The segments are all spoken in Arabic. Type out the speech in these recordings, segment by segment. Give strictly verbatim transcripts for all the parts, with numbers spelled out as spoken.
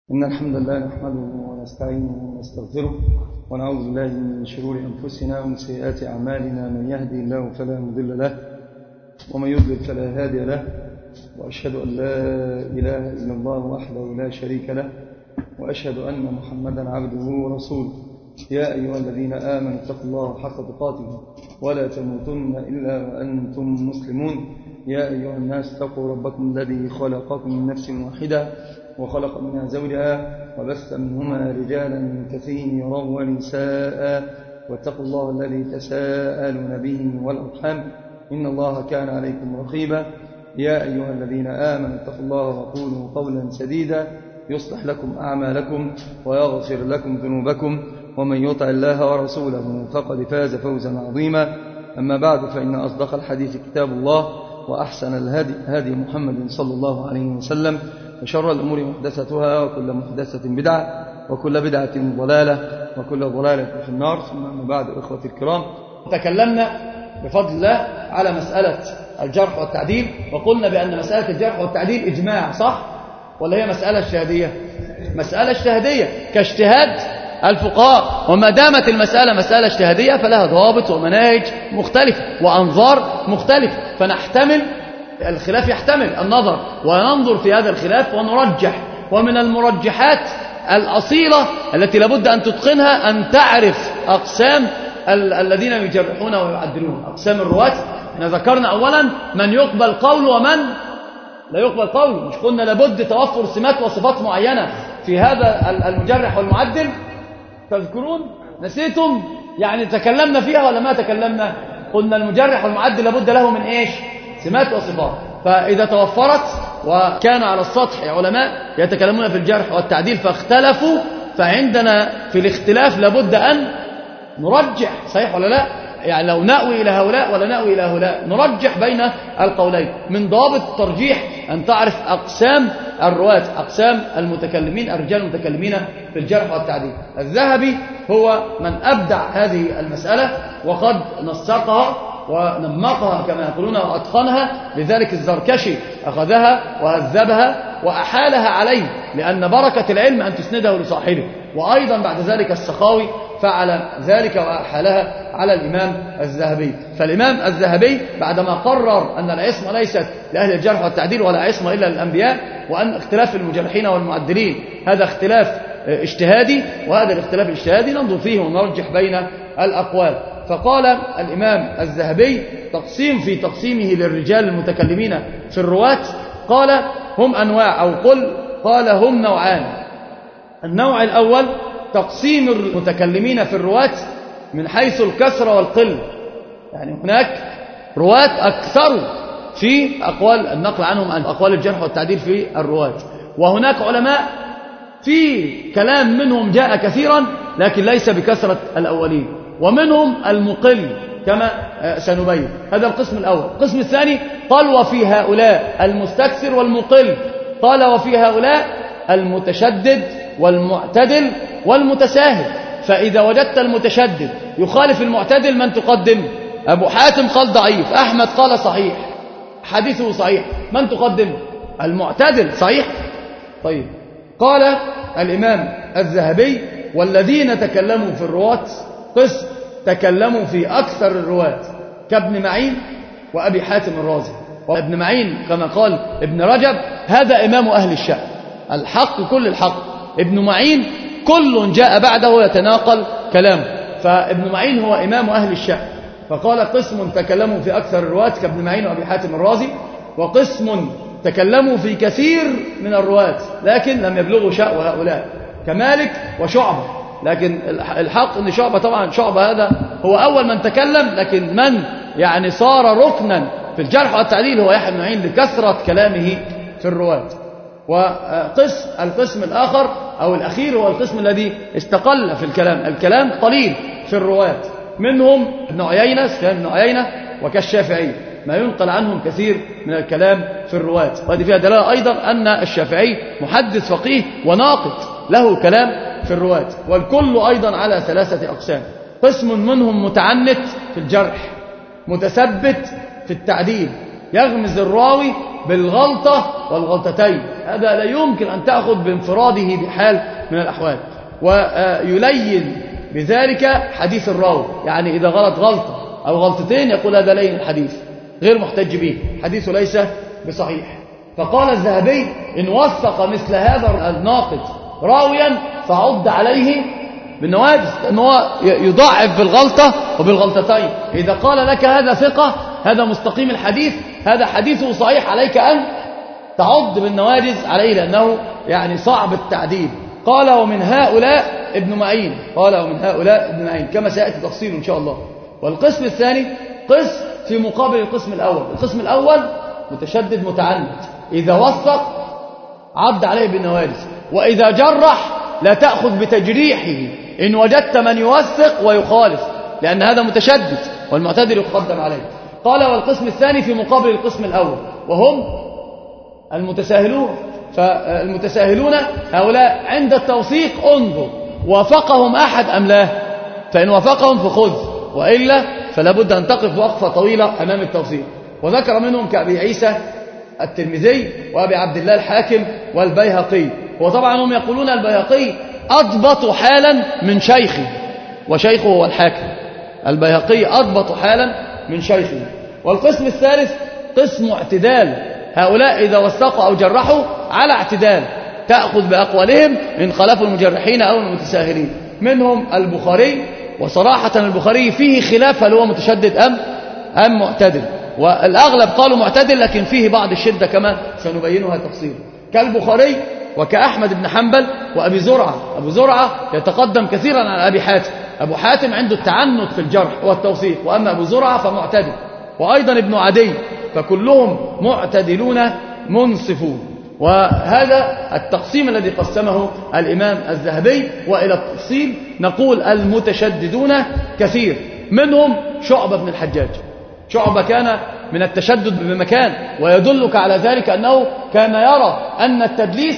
إن الحمد لله نحمده ونستعينه ونستغفره ونعوذ بالله من شرور أنفسنا ومن سيئات أعمالنا. من يهدي الله فلا مضل له ومن يضلل فلا هادي له، وأشهد أن لا إله إلا الله وحده لا شريك له، وأشهد أن محمدا عبده ورسوله. يا أيها الذين آمنوا اتقوا الله حق تقاته ولا تموتن إلا وأنتم مسلمون. يا أيها الناس اتقوا ربكم الذي خلقكم من نفس واحدة وخلق منها زوجها وبث منهما رجالا كثيرا ونساء، واتقوا الله الذي تساءلون به والأرحام إن الله كان عليكم رقيبا. يا أيها الذين آمنوا اتقوا الله وقولوا قولا سديدا يصلح لكم أعمالكم ويغفر لكم ذنوبكم، ومن يطع الله ورسوله فقد فاز فوزا عظيما. أما بعد، فإن أصدق الحديث كتاب الله، وأحسن الهدي هدي محمد صلى الله عليه وسلم، وشر الأمور محدثتها، وكل محدثة بدعة، وكل بدعة ضلالة، وكل ضلالة في النار. ثم أما بعد، إخوتي الكرام، تكلمنا بفضل الله على مسألة الجرح والتعديل، وقلنا بأن مسألة الجرح والتعديل إجماع، صح؟ ولا هي مسألة اجتهادية؟ مسألة اجتهادية كاجتهاد الفقهاء، وما دامت المسألة مسألة اجتهادية فلها ضوابط ومناهج مختلفة وأنظار مختلفة، فنحتمل الخلاف، يحتمل النظر وننظر في هذا الخلاف ونرجح. ومن المرجحات الأصيلة التي لابد أن تتقنها أن تعرف أقسام ال الذين يجرحون ويعدلون، أقسام الرواة. احنا ذكرنا أولا من يقبل قول ومن لا يقبل قول. مش قلنا لابد توفر سمات وصفات معينة في هذا المجرح والمعدل؟ تذكرون؟ نسيتم؟ يعني تكلمنا فيها ولا ما تكلمنا؟ قلنا المجرح والمعدل لابد له من إيش؟ سمات وصفات. فإذا توفرت، وكان على السطح علماء يتكلمون في الجرح والتعديل فاختلفوا، فعندنا في الاختلاف لابد أن نرجح، صحيح ولا لا؟ يعني لو نأوي إلى هؤلاء ولا نأوي إلى هؤلاء، نرجح بين القولين. من ضوابط الترجيح أن تعرف أقسام الرواة، أقسام المتكلمين، الرجال المتكلمين في الجرح والتعديل. الذهبي هو من أبدع هذه المسألة، وقد نسقها ونمقها كما يقولون وأتقنها. لذلك الزركشي أخذها وهذبها وأحالها عليه، لأن بركة العلم أن تسنده لصاحبه. وأيضا بعد ذلك السخاوي فعل ذلك وأحالها على الإمام الذهبي. فالإمام الذهبي بعدما قرر أن العصمة ليست لأهل الجرح والتعديل ولا عصمة إلا للأنبياء، وأن اختلاف المجرحين والمعدلين هذا اختلاف اجتهادي، وهذا الاختلاف الاجتهادي ننظر فيه ونرجح بين الأقوال. فقال الإمام الذهبي تقسيم في تقسيمه للرجال المتكلمين في الرواة، قال هم أنواع، أو قل قال هم نوعان. النوع الأول تقسيم المتكلمين في الرواة من حيث الكثرة والقلة، يعني هناك رواة أكثر في أقوال النقل عنهم عن أقوال الجرح والتعديل في الرواة، وهناك علماء في كلام منهم جاء كثيرا لكن ليس بكثرة الأولين، ومنهم المقل كما سنبين. هذا القسم الأول. القسم الثاني قال وفي هؤلاء المستكثر والمقل، قال وفي هؤلاء المتشدد والمعتدل والمتساهل. فإذا وجدت المتشدد يخالف المعتدل من تقدم؟ أبو حاتم قال ضعيف، أحمد قال صحيح، حديثه صحيح، من تقدم؟ المعتدل، صحيح؟ طيب، قال الإمام الذهبي والذين تكلموا في الرواة قسم تكلموا في أكثر الرواة كابن معين وأبي حاتم الرازي. وابن معين كما قال ابن رجب هذا إمام أهل الشأن، الحق كل الحق. ابن معين كل جاء بعده يتناقل كلامه، فابن معين هو إمام أهل الشأن. فقال قسم تكلموا في أكثر الرواة كابن معين وأبي حاتم الرازي، وقسم تكلموا في كثير من الرواة لكن لم يبلغوا شأن هؤلاء كمالك وشعبة. لكن الحق أن شعبة، طبعا شعبة هذا هو أول من تكلم، لكن من يعني صار ركنا في الجرح والتعديل هو يحيى بن معين لكثرة كلامه في الرواة. وقسم القسم الآخر أو الأخير هو القسم الذي استقل في الكلام، الكلام قليل في الرواة، منهم ابن عيينة، سفيان بن عيينة، وكالشافعي ما ينقل عنهم كثير من الكلام في الرواة. وهذه فيها دلالة أيضا أن الشافعي محدث فقيه وناقد له كلام في الرواة. والكل أيضا على ثلاثة أقسام. قسم منهم متعنت في الجرح، متثبت في التعديل، يغمز الراوي بالغلطة والغلطتين، هذا لا يمكن أن تأخذ بانفراده بحال من الأحوال. ويلين بذلك حديث الراوي، يعني إذا غلط غلطة أو غلطتين يقول هذا لين الحديث غير محتج به، حديثه ليس بصحيح. فقال الذهبي إن وثق مثل هذا الناقد راويا فعض عليه بالنواجذ، أنه يضاعف بالغلطة وبالغلطتين. إذا قال لك هذا ثقة، هذا مستقيم الحديث، هذا حديثه صحيح، عليك أن تعض بالنواجذ عليه، لأنه يعني صعب التعديل. قال ومن هؤلاء ابن معين، قال ومن هؤلاء ابن معين كما سيأتي تفصيل إن شاء الله. والقسم الثاني قسم في مقابل القسم الأول. القسم الأول متشدد متعنت، إذا وثق عض عليه بالنواجذ، وإذا جرح لا تأخذ بتجريحه إن وجدت من يوثق ويخالف، لأن هذا متشدد والمعتدل يقدم عليه. قال والقسم الثاني في مقابل القسم الأول، وهم المتساهلون. فالمتساهلون هؤلاء عند التوثيق انظر وافقهم أحد أم لا، فإن وافقهم فخذ، وإلا فلا بد أن تقف وقفة طويلة أمام التوثيق. وذكر منهم كأبي عيسى الترمذي وأبي عبد الله الحاكم والبيهقي. وطبعا هم يقولون البيهقي أضبط حالا من شيخه، وشيخه هو الحاكم. البيهقي أضبط حالا من شيخه. والقسم الثالث قسم اعتدال، هؤلاء إذا وثقوا أو جرحوا على اعتدال، تأخذ بأقوالهم إن خالفوا المجرحين أو المتساهلين. منهم البخاري، وصراحة البخاري فيه خلاف هل هو متشدد أم أم معتدل، والأغلب قالوا معتدل، لكن فيه بعض الشدة كما سنبينها تفصيلا، كالبخاري وكأحمد بن حنبل وأبي زرعة. أبو زرعة يتقدم كثيرا عن أبي حاتم، أبو حاتم عنده التعنت في الجرح والتوثيق، وأما أبو زرعة فمعتدل. وأيضا ابن عدي، فكلهم معتدلون منصفون. وهذا التقسيم الذي قسمه الإمام الذهبي. وإلى التفصيل نقول المتشددون كثير، منهم شعبة بن الحجاج. شعبة كان من التشدد بمكان، ويدلك على ذلك أنه كان يرى أن التدليس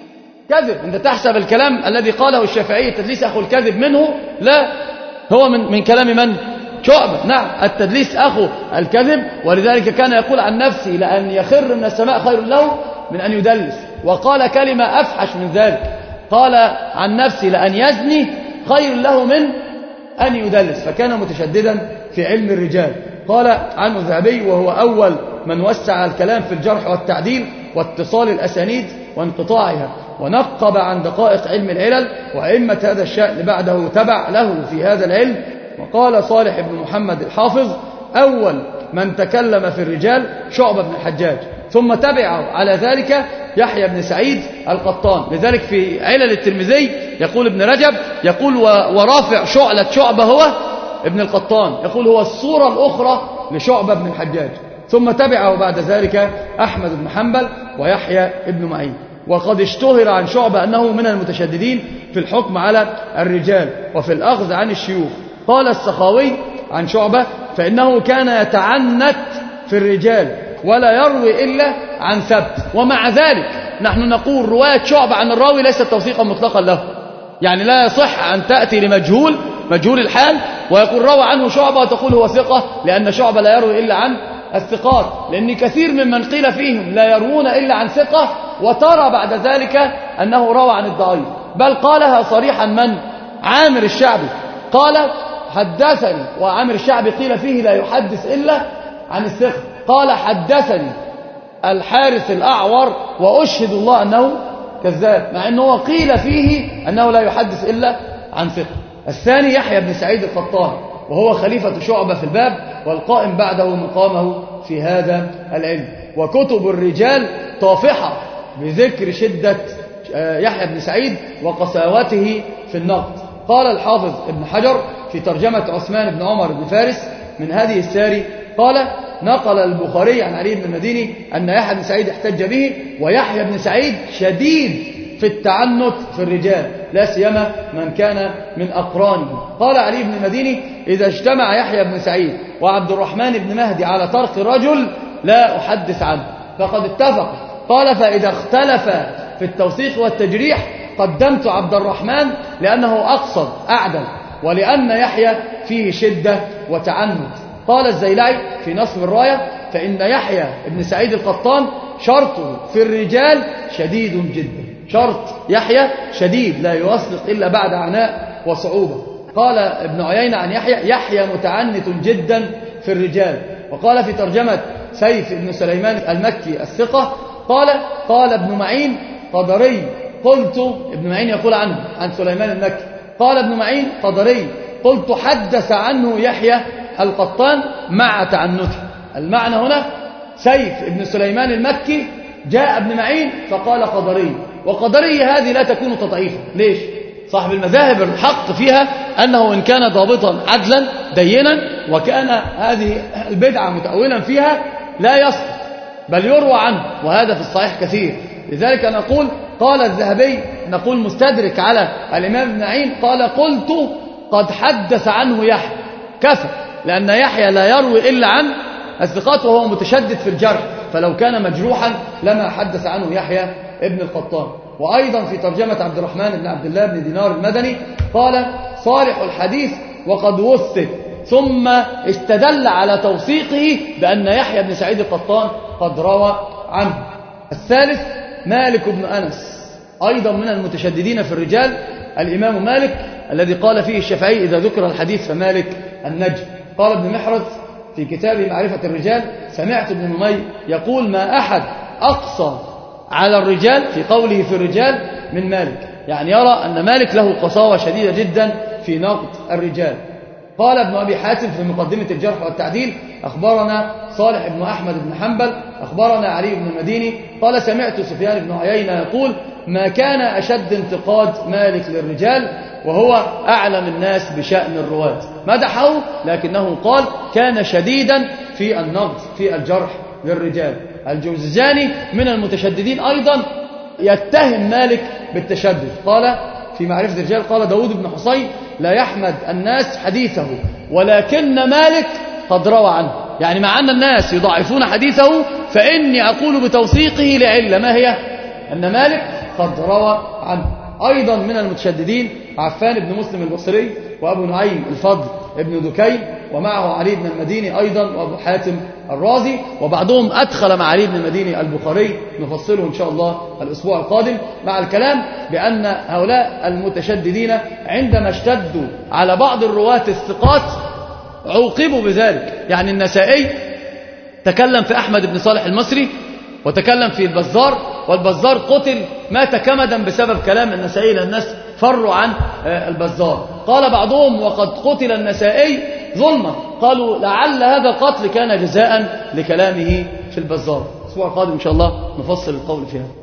كذب. أنت تحسب الكلام الذي قاله الشافعي التدليس أخو الكذب منه، لا، هو من, من كلام من؟ شعبة. نعم، التدليس أخو الكذب، ولذلك كان يقول عن نفسه لأن يخر من السماء خير له من أن يدلس. وقال كلمة أفحش من ذلك، قال عن نفسه لأن يزني خير له من أن يدلس. فكان متشددا في علم الرجال. قال عنه الذهبي وهو أول من وسع الكلام في الجرح والتعديل واتصال الأسانيد وانقطاعها، ونقب عن دقائق علم العلل، وأئمة هذا الشأن بعده تبع له في هذا العلم. وقال صالح بن محمد الحافظ أول من تكلم في الرجال شعبة بن الحجاج، ثم تبعه على ذلك يحيى بن سعيد القطان. لذلك في علل الترمذي يقول ابن رجب، يقول ورافع شعلة شعبة هو ابن القطان، يقول هو الصورة الأخرى لشعبة بن الحجاج. ثم تبعه بعد ذلك أحمد بن حنبل ويحيى بن معين. وقد اشتهر عن شعبة أنه من المتشددين في الحكم على الرجال وفي الأخذ عن الشيوخ. قال السخاوي عن شعبة فإنه كان يتعنت في الرجال ولا يروي إلا عن ثبت. ومع ذلك نحن نقول رواية شعبة عن الراوي ليست توثيقا مطلقا له، يعني لا يصح أن تأتي لمجهول مجهول الحال ويقول روى عنه شعبة وتقول هو ثقة، لأن شعبة لا يروي إلا عن الثقات، لأن كثير ممن قيل فيهم لا يروون إلا عن ثقة، وترى بعد ذلك أنه روى عن الضعيف. بل قالها صريحا من؟ عامر الشعبي قال حدثني، وعامر الشعبي قيل فيه لا يحدث إلا عن الثقة، قال حدثني الحارث الأعور وأشهد الله أنه كذاب، مع أنه قيل فيه أنه لا يحدث إلا عن ثقة. الثاني يحيى بن سعيد القطان، وهو خليفة شعبة في الباب والقائم بعده مقامه في هذا العلم. وكتب الرجال طافحة بذكر شدة يحيى بن سعيد وقساوته في النقد. قال الحافظ ابن حجر في ترجمة عثمان بن عمر بن فارس من هذه الساري، قال نقل البخاري عن علي بن المديني أن يحيى بن سعيد احتج به، ويحيى بن سعيد شديد في التعنت في الرجال، لا سيما من كان من أقرانه. قال علي بن المديني إذا اجتمع يحيى بن سعيد وعبد الرحمن بن مهدي على ترك رجل لا أحدث عنه فقد اتفق. قال فإذا اختلف في التوثيق والتجريح قدمت عبد الرحمن لأنه أقصد أعدل، ولأن يحيى فيه شدة وتعنت. قال الزيلعي في نصب الراية فإن يحيى بن سعيد القطان شرطه في الرجال شديد جدا. شرط يحيى شديد لا يوثق إلا بعد عناء وصعوبة. قال ابن عيينة عن يحيى: يحيى متعنت جدا في الرجال. وقال في ترجمة سيف بن سليمان المكي الثقة قال: قال ابن معين قدري قلت، ابن معين يقول عنه عن سليمان المكي، قال ابن معين قدري قلت حدث عنه يحيى القطان مع تعنته. المعنى هنا سيف ابن سليمان المكي جاء ابن معين فقال قدري، وقدري هذه لا تكون تضعيفا. ليش؟ صاحب المذاهب الحق فيها أنه إن كان ضابطا عدلا دينا وكان هذه البدعة متأولا فيها لا يسقط بل يروى عنه، وهذا في الصحيح كثير. لذلك نقول قال الذهبي، نقول مستدرك على الإمام ابن معين، قال: قلت قد حدث عنه يحيى، كفى، لأن يحيى لا يروي إلا عن الثقات وهو متشدد في الجرح، فلو كان مجروحا لما حدث عنه يحيى ابن القطان. وأيضا في ترجمة عبد الرحمن بن عبد الله بن دينار المدني قال: صالح الحديث وقد وثق، ثم استدل على توثيقه بأن يحيى بن سعيد القطان قد روى عنه. الثالث مالك بن أنس، أيضا من المتشددين في الرجال، الإمام مالك الذي قال فيه الشافعي: إذا ذكر الحديث فمالك النجم. قال ابن محرز في كتابه معرفة الرجال: سمعت ابن نمي يقول: ما أحد أقصى على الرجال في قوله في الرجال من مالك، يعني يرى أن مالك له قساوة شديدة جدا في نقد الرجال. قال ابن أبي حاتم في مقدمة الجرح والتعديل: أخبرنا صالح بن أحمد بن حنبل أخبرنا علي بن المديني قال: سمعت سفيان بن عيينة يقول: ما كان أشد انتقاد مالك للرجال وهو أعلم الناس بشأن الرواة. مدحه لكنه قال: كان شديدا في النقد في الجرح للرجال. الجوزجاني من المتشددين أيضا يتهم مالك بالتشدد. قال في معرفة الرجال: قال داود بن حصين: لا يحمد الناس حديثه ولكن مالك قد روى عنه. يعني مع أن الناس يضعفون حديثه فإني أقول بتوثيقه لعلة، ما هي؟ أن مالك قد روى عنه. أيضا من المتشددين عفان بن مسلم البصري، وأبو نعيم الفضل ابن دكين، ومعه علي بن المديني أيضا، وأبو حاتم الرازي، وبعضهم أدخل مع علي بن المديني البخاري، نفصله إن شاء الله الأسبوع القادم، مع الكلام بأن هؤلاء المتشددين عندما اشتدوا على بعض الرواة الثقات عوقبوا بذلك. يعني النسائي تكلم في أحمد بن صالح المصري وتكلم في البزار، والبزار قتل مات كمدا بسبب كلام النسائي، لأن الناس فروا عن البزار. قال بعضهم: وقد قتل النسائي ظلما، قالوا لعل هذا القتل كان جزاء لكلامه في البزار. الأسبوع القادم إن شاء الله نفصل القول فيها.